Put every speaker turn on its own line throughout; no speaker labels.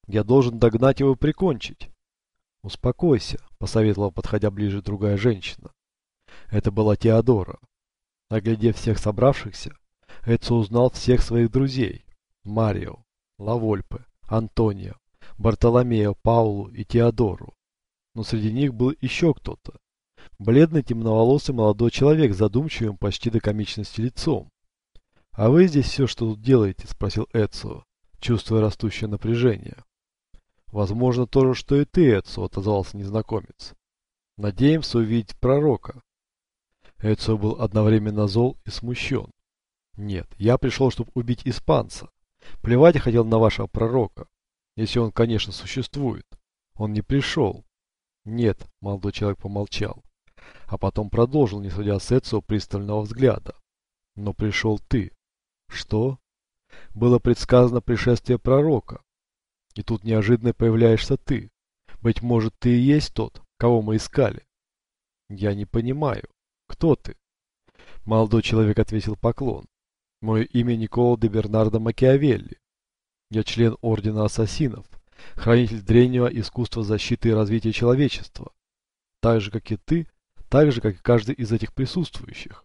Я должен догнать его и прикончить. Успокойся, посоветовала, подходя ближе другая женщина. Это была Теодора. Оглядев всех собравшихся, Эцио узнал всех своих друзей. Марио, Лавольпе, Антонио, Бартоломео, Паулу и Теодору. Но среди них был еще кто-то. Бледный темноволосый молодой человек с задумчивым почти до комичности лицом. «А вы здесь все, что тут делаете?» – спросил Эцио, чувствуя растущее напряжение. «Возможно, то же, что и ты, Эцио», – отозвался незнакомец. «Надеемся увидеть пророка». Эцио был одновременно зол и смущен. «Нет, я пришел, чтобы убить испанца. Плевать я хотел на вашего пророка, если он, конечно, существует. Он не пришел». «Нет», – молодой человек помолчал, а потом продолжил, не сводя с Эцио пристального взгляда. «Но пришел ты». «Что?» «Было предсказано пришествие пророка. И тут неожиданно появляешься ты. Быть может, ты и есть тот, кого мы искали». «Я не понимаю. Кто ты?» Молодой человек ответил поклон. «Мое имя Николо де Бернардо Макиавелли. Я член Ордена Ассасинов, хранитель древнего искусства защиты и развития человечества. Так же, как и ты, так же, как и каждый из этих присутствующих».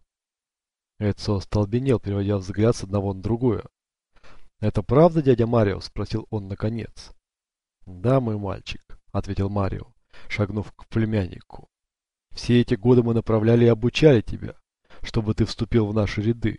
Эцио остолбенел, переводя взгляд с одного на другое. «Это правда, дядя Марио?» – спросил он наконец. «Да, мой мальчик», – ответил Марио, шагнув к племяннику. «Все эти годы мы направляли и обучали тебя, чтобы ты вступил в наши ряды».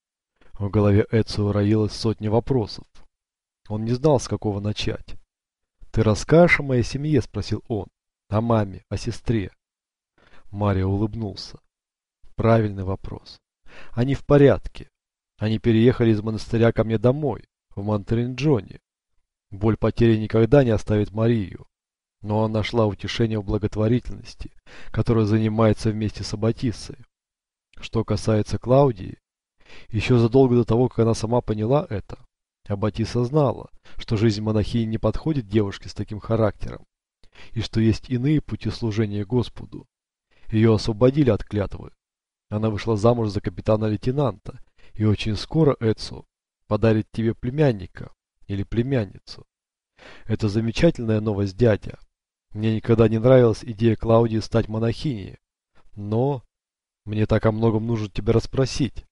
В голове Эцио роилось сотни вопросов. Он не знал, с какого начать. «Ты расскажешь о моей семье?» – спросил он. «О маме, о сестре?» Марио улыбнулся. «Правильный вопрос. Они в порядке. Они переехали из монастыря ко мне домой, в Монтеринджоне. Боль потери никогда не оставит Марию, но она нашла утешение в благотворительности, которой занимается вместе с Аббатиссой. Что касается Клаудии, еще задолго до того, как она сама поняла это, Аббатисса знала, что жизнь монахини не подходит девушке с таким характером, и что есть иные пути служения Господу. Ее освободили от клятвы. Она вышла замуж за капитана-лейтенанта, и очень скоро Эцио подарит тебе племянника или племянницу. Это замечательная новость, дядя. Мне никогда не нравилась идея Клаудии стать монахиней, но мне так о многом нужно тебя расспросить.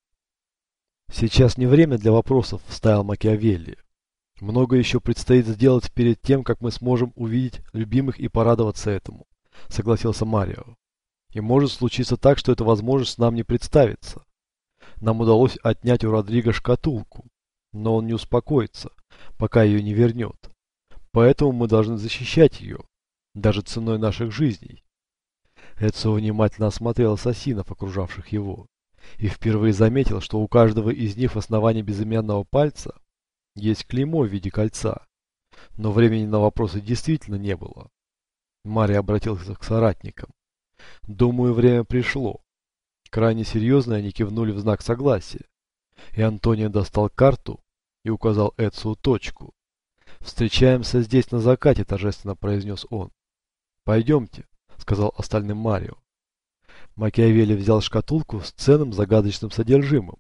Сейчас не время для вопросов, вставил Макиавелли. Много еще предстоит сделать перед тем, как мы сможем увидеть любимых и порадоваться этому, согласился Марио. И может случиться так, что эта возможность нам не представится. Нам удалось отнять у Родриго шкатулку, но он не успокоится, пока ее не вернет. Поэтому мы должны защищать ее, даже ценой наших жизней. Эцио внимательно осмотрел ассасинов, окружавших его, и впервые заметил, что у каждого из них в основании безымянного пальца есть клеймо в виде кольца. Но времени на вопросы действительно не было. Мари обратился к соратникам. «Думаю, время пришло». Крайне серьезно они кивнули в знак согласия. И Антонио достал карту и указал Эцио точку. «Встречаемся здесь на закате», – торжественно произнес он. «Пойдемте», – сказал остальным Марио. Макиавелли взял шкатулку с ценным загадочным содержимым,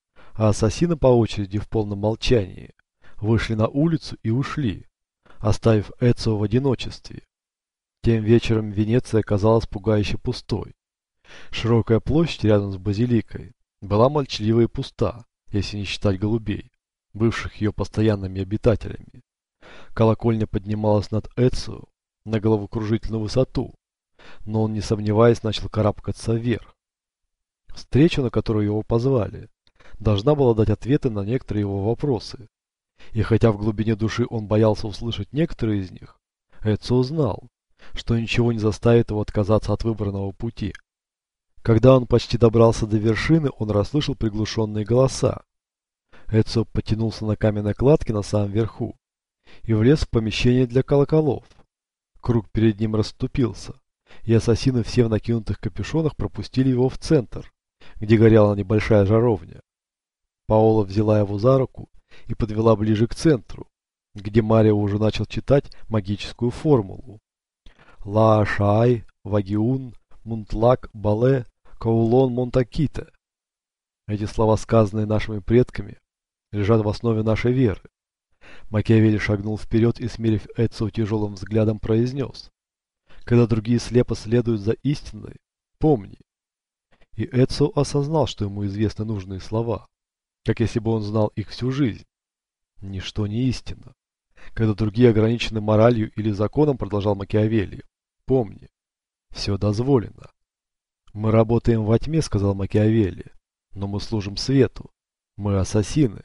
а ассасины по очереди в полном молчании вышли на улицу и ушли, оставив Эцио в одиночестве. Тем вечером Венеция казалась пугающе пустой. Широкая площадь рядом с базиликой была молчалива и пуста, если не считать голубей, бывших ее постоянными обитателями. Колокольня поднималась над Эцио на головокружительную высоту, но он, не сомневаясь, начал карабкаться вверх. Встреча, на которую его позвали, должна была дать ответы на некоторые его вопросы. И хотя в глубине души он боялся услышать некоторые из них, Эцио знал, что ничего не заставит его отказаться от выбранного пути. Когда он почти добрался до вершины, он расслышал приглушенные голоса. Эцио потянулся на каменной кладке на самом верху и влез в помещение для колоколов. Круг перед ним расступился, и ассасины все в накинутых капюшонах пропустили его в центр, где горела небольшая жаровня. Паола взяла его за руку и подвела ближе к центру, где Марио уже начал читать магическую формулу. Ла Шай, Вагиун, Мунтлак, Бале, Каулон, Монтаките. Эти слова, сказанные нашими предками, лежат в основе нашей веры. Макиавелли шагнул вперед и, смерив Эцио тяжелым взглядом, произнес: «Когда другие слепо следуют за истиной, помни». И Эцио осознал, что ему известны нужные слова, как если бы он знал их всю жизнь. Ничто не истина. Когда другие ограничены моралью или законом, продолжал Макиавелли, помни, все дозволено. Мы работаем во тьме, сказал Макиавелли, но мы служим свету. Мы ассасины.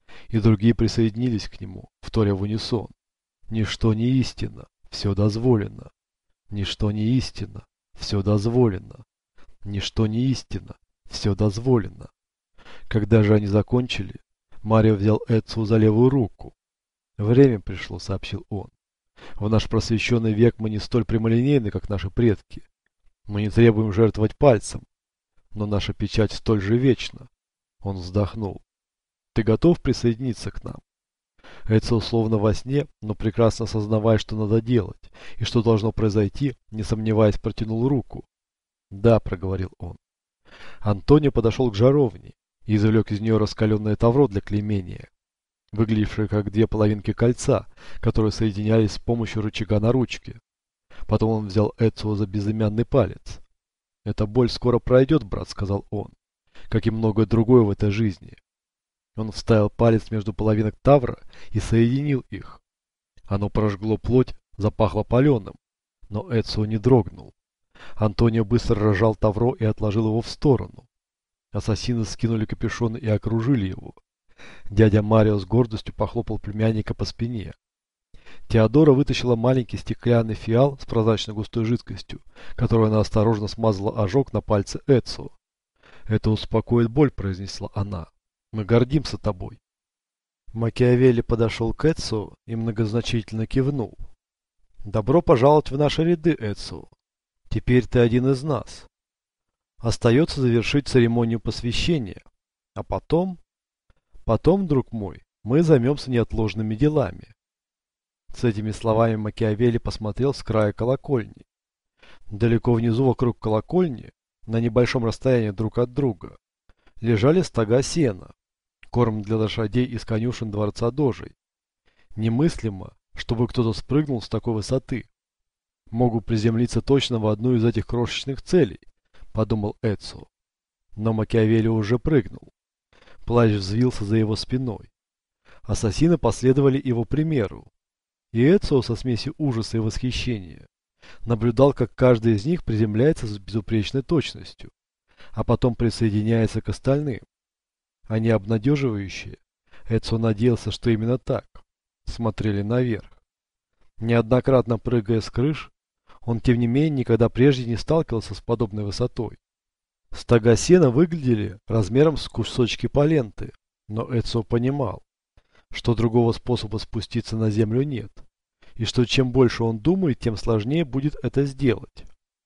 И другие присоединились к нему, вторя в унисон. Ничто не истина, все дозволено. Ничто не истина, все дозволено. Ничто не истина, все дозволено. Когда же они закончили, Марио взял Эцио за левую руку. «Время пришло», — сообщил он. «В наш просвещенный век мы не столь прямолинейны, как наши предки. Мы не требуем жертвовать пальцем, но наша печать столь же вечна». Он вздохнул. «Ты готов присоединиться к нам?» Эцио словно во сне, но прекрасно осознавая, что надо делать и что должно произойти, не сомневаясь, протянул руку. «Да», — проговорил он. Антонио подошел к жаровне и извлек из нее раскаленное тавро для клеймения, выглядевшее как две половинки кольца, которые соединялись с помощью рычага на ручке. Потом он взял Эцио за безымянный палец. «Эта боль скоро пройдет, брат», — сказал он, — «как и многое другое в этой жизни». Он вставил палец между половинок тавра и соединил их. Оно прожгло плоть, запахло паленым, но Эцио не дрогнул. Антонио быстро разжал тавро и отложил его в сторону. Ассасины скинули капюшоны и окружили его. Дядя Марио с гордостью похлопал племянника по спине. Теодора вытащила маленький стеклянный фиал с прозрачной густой жидкостью, которую она осторожно смазала ожог на пальце Эцио. «Это успокоит боль», — произнесла она. «Мы гордимся тобой». Макиавелли подошел к Эцио и многозначительно кивнул. «Добро пожаловать в наши ряды, Эцио. Теперь ты один из нас. Остается завершить церемонию посвящения. А потом, друг мой, мы займемся неотложными делами». С этими словами Макиавелли посмотрел с края колокольни. Далеко внизу, вокруг колокольни, на небольшом расстоянии друг от друга, лежали стога сена, корм для лошадей из конюшен дворца Дожей. Немыслимо, чтобы кто-то спрыгнул с такой высоты. «Могу приземлиться точно в одну из этих крошечных целей», — подумал Эцио. Но Макиавелли уже прыгнул. Плащ взвился за его спиной. Ассасины последовали его примеру. И Эцио со смесью ужаса и восхищения наблюдал, как каждый из них приземляется с безупречной точностью, а потом присоединяется к остальным. Они обнадеживающие, Эцио надеялся, что именно так, смотрели наверх. Неоднократно прыгая с крыш, он тем не менее никогда прежде не сталкивался с подобной высотой. Стога сена выглядели размером с кусочки паленты, но Эцио понимал, что другого способа спуститься на землю нет, и что чем больше он думает, тем сложнее будет это сделать.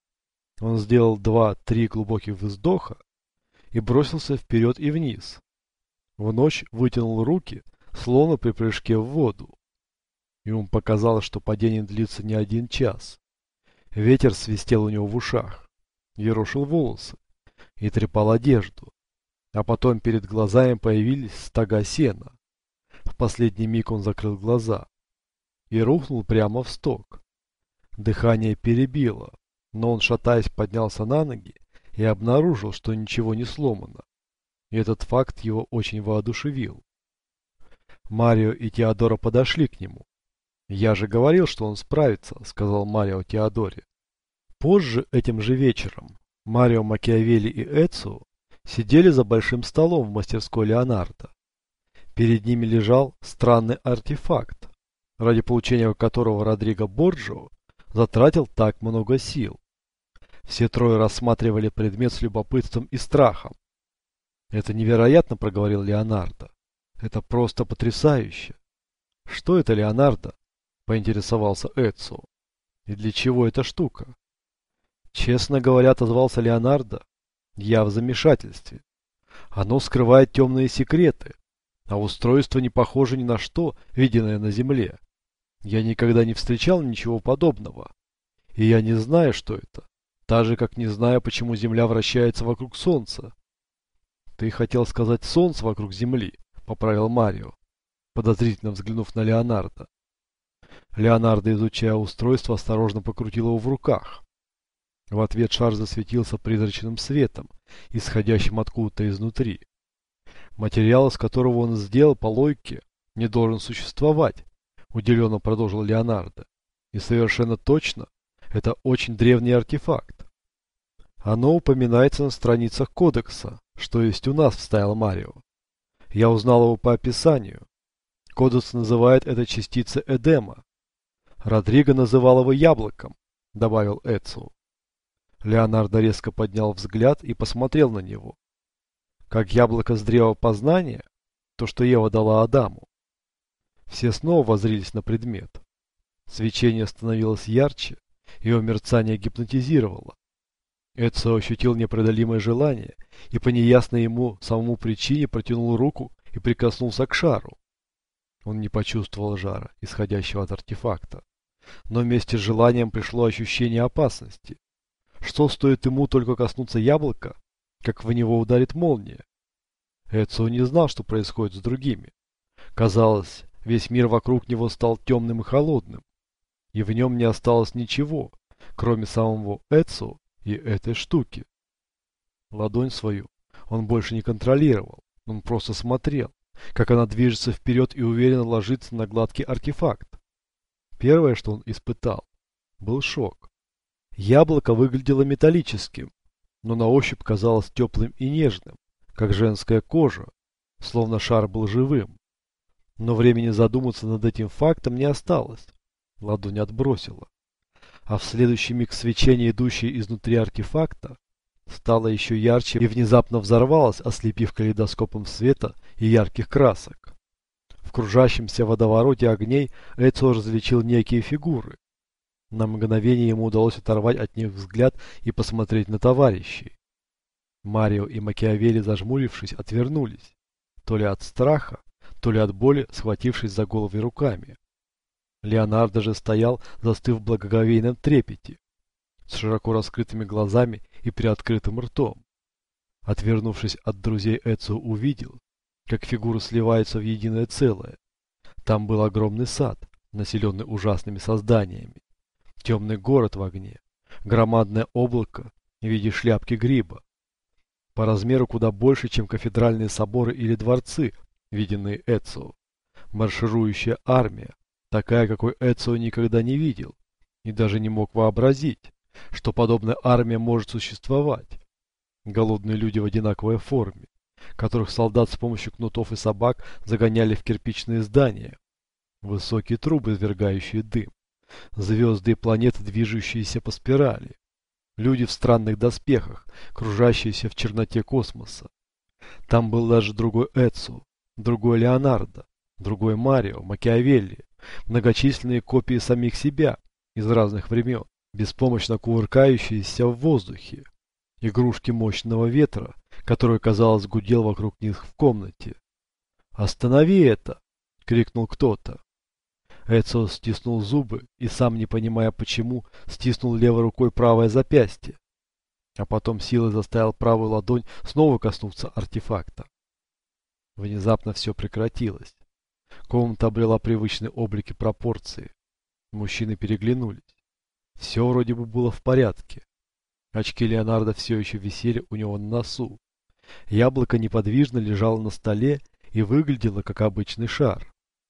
Он сделал 2-3 глубоких вздоха и бросился вперед и вниз. В ночь вытянул руки, словно при прыжке в воду. Ему показалось, что падение длится не 1 час. Ветер свистел у него в ушах, ерошил волосы и трепал одежду. А потом перед глазами появились стога сена. В последний миг он закрыл глаза и рухнул прямо в стог. Дыхание перебило, но он, шатаясь, поднялся на ноги и обнаружил, что ничего не сломано. И этот факт его очень воодушевил. Марио и Теодора подошли к нему. «Я же говорил, что он справится», — сказал Марио Теодоре. Позже, этим же вечером, Марио, Макиавелли и Эцио сидели за большим столом в мастерской Леонардо. Перед ними лежал странный артефакт, ради получения которого Родриго Борджио затратил так много сил. Все трое рассматривали предмет с любопытством и страхом. «Это невероятно», — проговорил Леонардо. «Это просто потрясающе». «Что это, Леонардо?» — поинтересовался Эцио. «И для чего эта штука?» «Честно говоря», — отозвался Леонардо, — «я в замешательстве. Оно скрывает темные секреты, а устройство не похоже ни на что, виденное на Земле. Я никогда не встречал ничего подобного. И я не знаю, что это. Так же, как не знаю, почему Земля вращается вокруг Солнца». «Ты хотел сказать Солнце вокруг Земли», — поправил Марио. подозрительно взглянув на Леонардо. Леонардо, изучая устройство, осторожно покрутил его в руках. В ответ шар засветился призрачным светом, исходящим откуда-то изнутри. Материал, из которого он сделал, по логике, не должен существовать, удивленно продолжил Леонардо. И совершенно точно, это очень древний артефакт. Оно упоминается на страницах кодекса, что есть у нас, вставил Марио. Я узнал его по описанию. Кодекс называет это частицей Эдема. Родриго называл его яблоком, добавил Эцио. Леонардо резко поднял взгляд и посмотрел на него. Как яблоко с древа познания, то, что Ева дала Адаму. Все снова воззрились на предмет. Свечение становилось ярче, его мерцание гипнотизировало. Эцио ощутил непреодолимое желание и по неясной ему самому причине протянул руку и прикоснулся к шару. Он не почувствовал жара, исходящего от артефакта. Но вместе с желанием пришло ощущение опасности. Что стоит ему только коснуться яблока, как в него ударит молния? Эцио не знал, что происходит с другими. Казалось, весь мир вокруг него стал темным и холодным, и в нем не осталось ничего, кроме самого Эцио и этой штуки. Ладонь свою он больше не контролировал, он просто смотрел, как она движется вперед и уверенно ложится на гладкий артефакт. Первое, что он испытал, был шок. Яблоко выглядело металлическим, но на ощупь казалось теплым и нежным, как женская кожа, словно шар был живым. Но времени задуматься над этим фактом не осталось. Ладонь отбросила. А в следующий миг свечение, идущее изнутри артефакта, стало еще ярче и внезапно взорвалось, ослепив калейдоскопом света и ярких красок. В кружащемся водовороте огней Эцио различил некие фигуры. На мгновение ему удалось оторвать от них взгляд и посмотреть на товарищей. Марио и Макиавелли, зажмурившись, отвернулись, то ли от страха, то ли от боли, схватившись за головы руками. Леонардо же стоял, застыв в благоговейном трепете, с широко раскрытыми глазами и приоткрытым ртом. Отвернувшись от друзей, Эцио увидел, как фигуры сливаются в единое целое. Там был огромный сад, населенный ужасными созданиями. Темный город в огне, громадное облако в виде шляпки гриба. По размеру куда больше, чем кафедральные соборы или дворцы, виденные Эцио. Марширующая армия, такая, какой Эцио никогда не видел, и даже не мог вообразить, что подобная армия может существовать. Голодные люди в одинаковой форме, которых солдат с помощью кнутов и собак загоняли в кирпичные здания. Высокие трубы, извергающие дым. Звезды и планеты, движущиеся по спирали. Люди в странных доспехах, кружащиеся в черноте космоса. Там был даже другой Эцио, другой Леонардо, другой Марио, Макиавелли, многочисленные копии самих себя из разных времен, беспомощно кувыркающиеся в воздухе. Игрушки мощного ветра, который, казалось, гудел вокруг них в комнате. «Останови это!» — крикнул кто-то. Эцио стиснул зубы и, сам не понимая почему, стиснул левой рукой правое запястье. А потом силой заставил правую ладонь снова коснуться артефакта. Внезапно все прекратилось. Комната обрела привычный облик и пропорции. Мужчины переглянулись. Все вроде бы было в порядке. Очки Леонардо все еще висели у него на носу. Яблоко неподвижно лежало на столе и выглядело как обычный шар.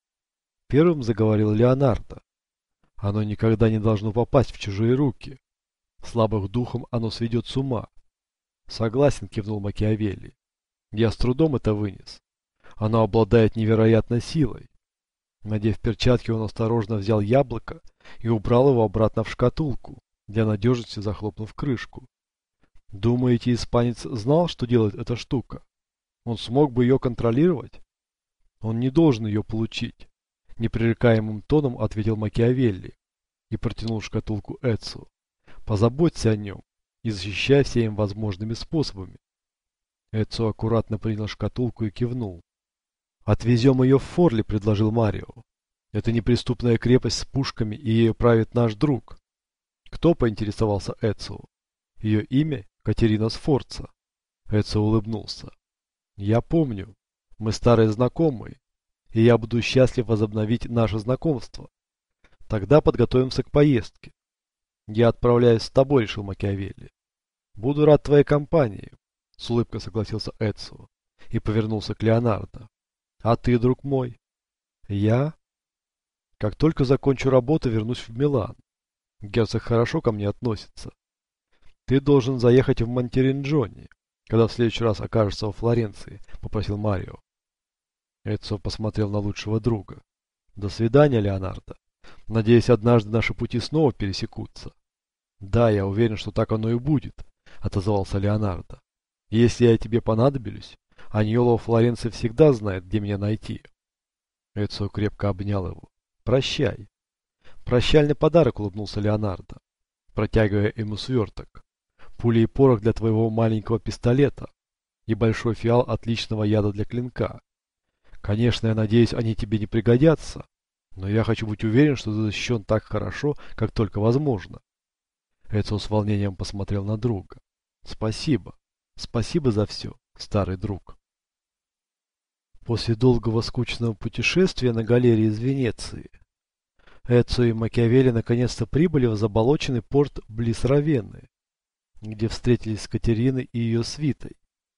Первым заговорил Леонардо. Оно никогда не должно попасть в чужие руки. Слабых духом оно сведет с ума. Согласен, кивнул Макиавелли. Я с трудом это вынес. Оно обладает невероятной силой. Надев перчатки, он осторожно взял яблоко и убрал его обратно в шкатулку, для надежности захлопнув крышку. Думаете, испанец знал, что делает эта штука? Он смог бы ее контролировать? Он не должен ее получить. Непререкаемым тоном ответил Макиавелли и протянул шкатулку Эцио. Позаботься о нем и защищай всеми возможными способами. Эцио аккуратно принял шкатулку и кивнул. Отвезем ее в Форли, предложил Марио. Это неприступная крепость с пушками, и ею правит наш друг. Кто, поинтересовался Эцио? Ее имя Катерина Сфорца. Эцио улыбнулся. Я помню. Мы старые знакомые. и я буду счастлив возобновить наше знакомство. Тогда подготовимся к поездке. Я отправляюсь с тобой, решил Макиавелли. Буду рад твоей компании, с улыбкой согласился Эцио и повернулся к Леонардо. А ты, друг мой? Я? Как только закончу работу, вернусь в Милан. Герцог хорошо ко мне относится. Ты должен заехать в Монтеринджони, когда в следующий раз окажешься во Флоренции, попросил Марио. Эцио посмотрел на лучшего друга. До свидания, Леонардо. Надеюсь, однажды наши пути снова пересекутся. Да, я уверен, что так оно и будет, отозвался Леонардо. Если я тебе понадоблюсь, Аньоло во Флоренции всегда знает, где меня найти. Эцио крепко обнял его. Прощай. Прощальный подарок, улыбнулся Леонардо, протягивая ему сверток. Пули и порох для твоего маленького пистолета и большой фиал отличного яда для клинка. Конечно, я надеюсь, они тебе не пригодятся, но я хочу быть уверен, что ты защищен так хорошо, как только возможно. Эцио с волнением посмотрел на друга. Спасибо. Спасибо за все, старый друг. После долгого скучного путешествия на галерее из Венеции, Эцио и Макиавелли наконец-то прибыли в заболоченный порт близ Равенны, где встретились с Катериной и ее свитой.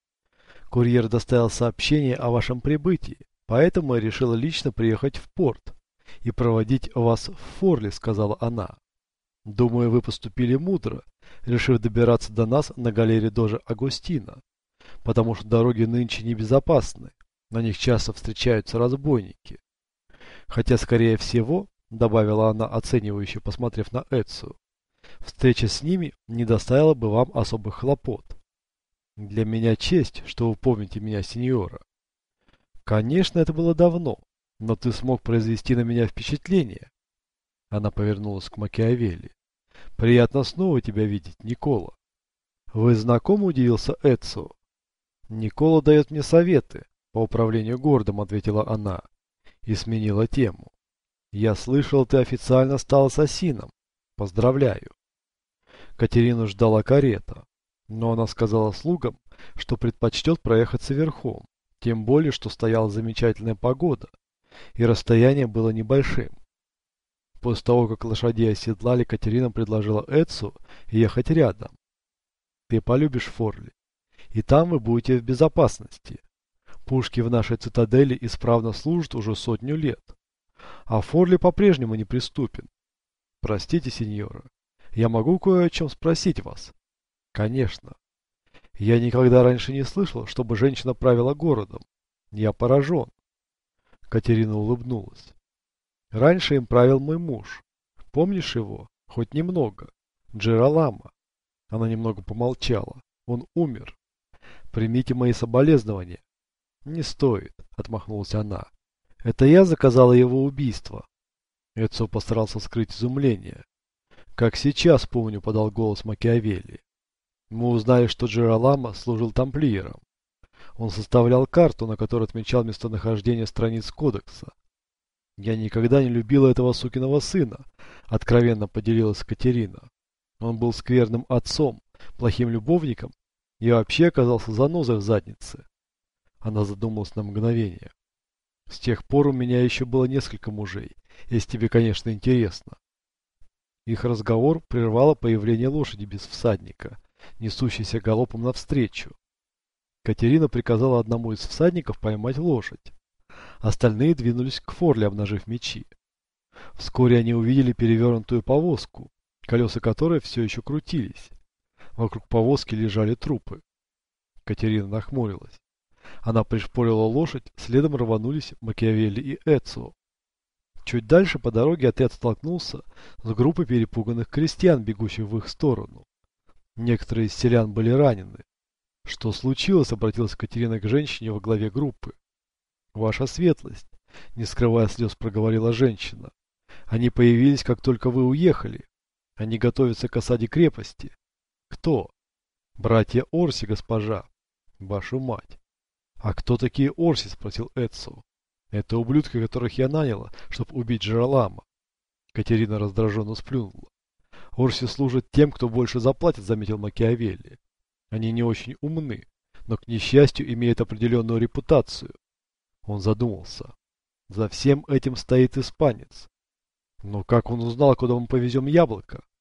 Курьер доставил сообщение о вашем прибытии, поэтому я решила лично приехать в порт и проводить вас в Форли, сказала она. Думаю, вы поступили мудро, решив добираться до нас на галерее Дожа Агостина, потому что дороги нынче небезопасны, на них часто встречаются разбойники. Хотя, скорее всего, добавила она, оценивающе посмотрев на Эцио, встреча с ними не доставила бы вам особых хлопот. Для меня честь, что вы помните меня, сеньора. Конечно, это было давно, но ты смог произвести на меня впечатление. Она повернулась к Макиавелли. Приятно снова тебя видеть, Никола. Вы знакомы, удивился Эцио. Никола дает мне советы по управлению городом, ответила она и сменила тему. Я слышал, ты официально стал ассасином. Поздравляю. Катерину ждала карета, но она сказала слугам, что предпочтет проехаться верхом, тем более, что стояла замечательная погода, и расстояние было небольшим. После того, как лошадей оседлали, Катерина предложила Эцио ехать рядом. Ты полюбишь Форли, и там вы будете в безопасности. Пушки в нашей цитадели исправно служат уже 100 лет, а Форли по-прежнему неприступен. Простите, сеньора, я могу кое о чем спросить вас? Конечно. Я никогда раньше не слышал, чтобы женщина правила городом. Я поражен. Катерина улыбнулась. Раньше им правил мой муж. Помнишь его? Хоть немного. Джералама. Она немного помолчала. Он умер. Примите мои соболезнования. Не стоит, отмахнулась она. Это я заказала его убийство. Эцио постарался скрыть изумление. Как сейчас помню, подал голос Макиавелли. Мы узнали, что Джералама служил тамплиером. Он составлял карту, на которой отмечал местонахождение страниц кодекса. Я никогда не любила этого сукиного сына, откровенно поделилась Катерина. Он был скверным отцом, плохим любовником и вообще оказался занозой в заднице. Она задумалась на мгновение. С тех пор у меня еще было несколько мужей, если тебе, конечно, интересно. Их разговор прервало появление лошади без всадника, несущейся галопом навстречу. Катерина приказала одному из всадников поймать лошадь. Остальные двинулись к Форли, обнажив мечи. Вскоре они увидели перевернутую повозку, колеса которой все еще крутились. Вокруг повозки лежали трупы. Катерина нахмурилась. Она пришпорила лошадь, следом рванулись Макиавелли и Эцио. Чуть дальше по дороге отряд столкнулся с группой перепуганных крестьян, бегущих в их сторону. Некоторые из селян были ранены. «Что случилось?» — обратилась Катерина к женщине во главе группы. «Ваша светлость», — не скрывая слез, проговорила женщина. «Они появились, как только вы уехали. Они готовятся к осаде крепости». «Кто?» «Братья Орси, госпожа». «Вашу мать». «А кто такие Орси?» — спросил Эцио. «Это ублюдки, которых я наняла, чтобы убить Джералама». Катерина раздраженно сплюнула. «Орси служат тем, кто больше заплатит», — заметил Макиавелли. «Они не очень умны, но, к несчастью, имеют определенную репутацию». Он задумался. За всем этим стоит испанец. Но как он узнал, куда мы повезем яблоко?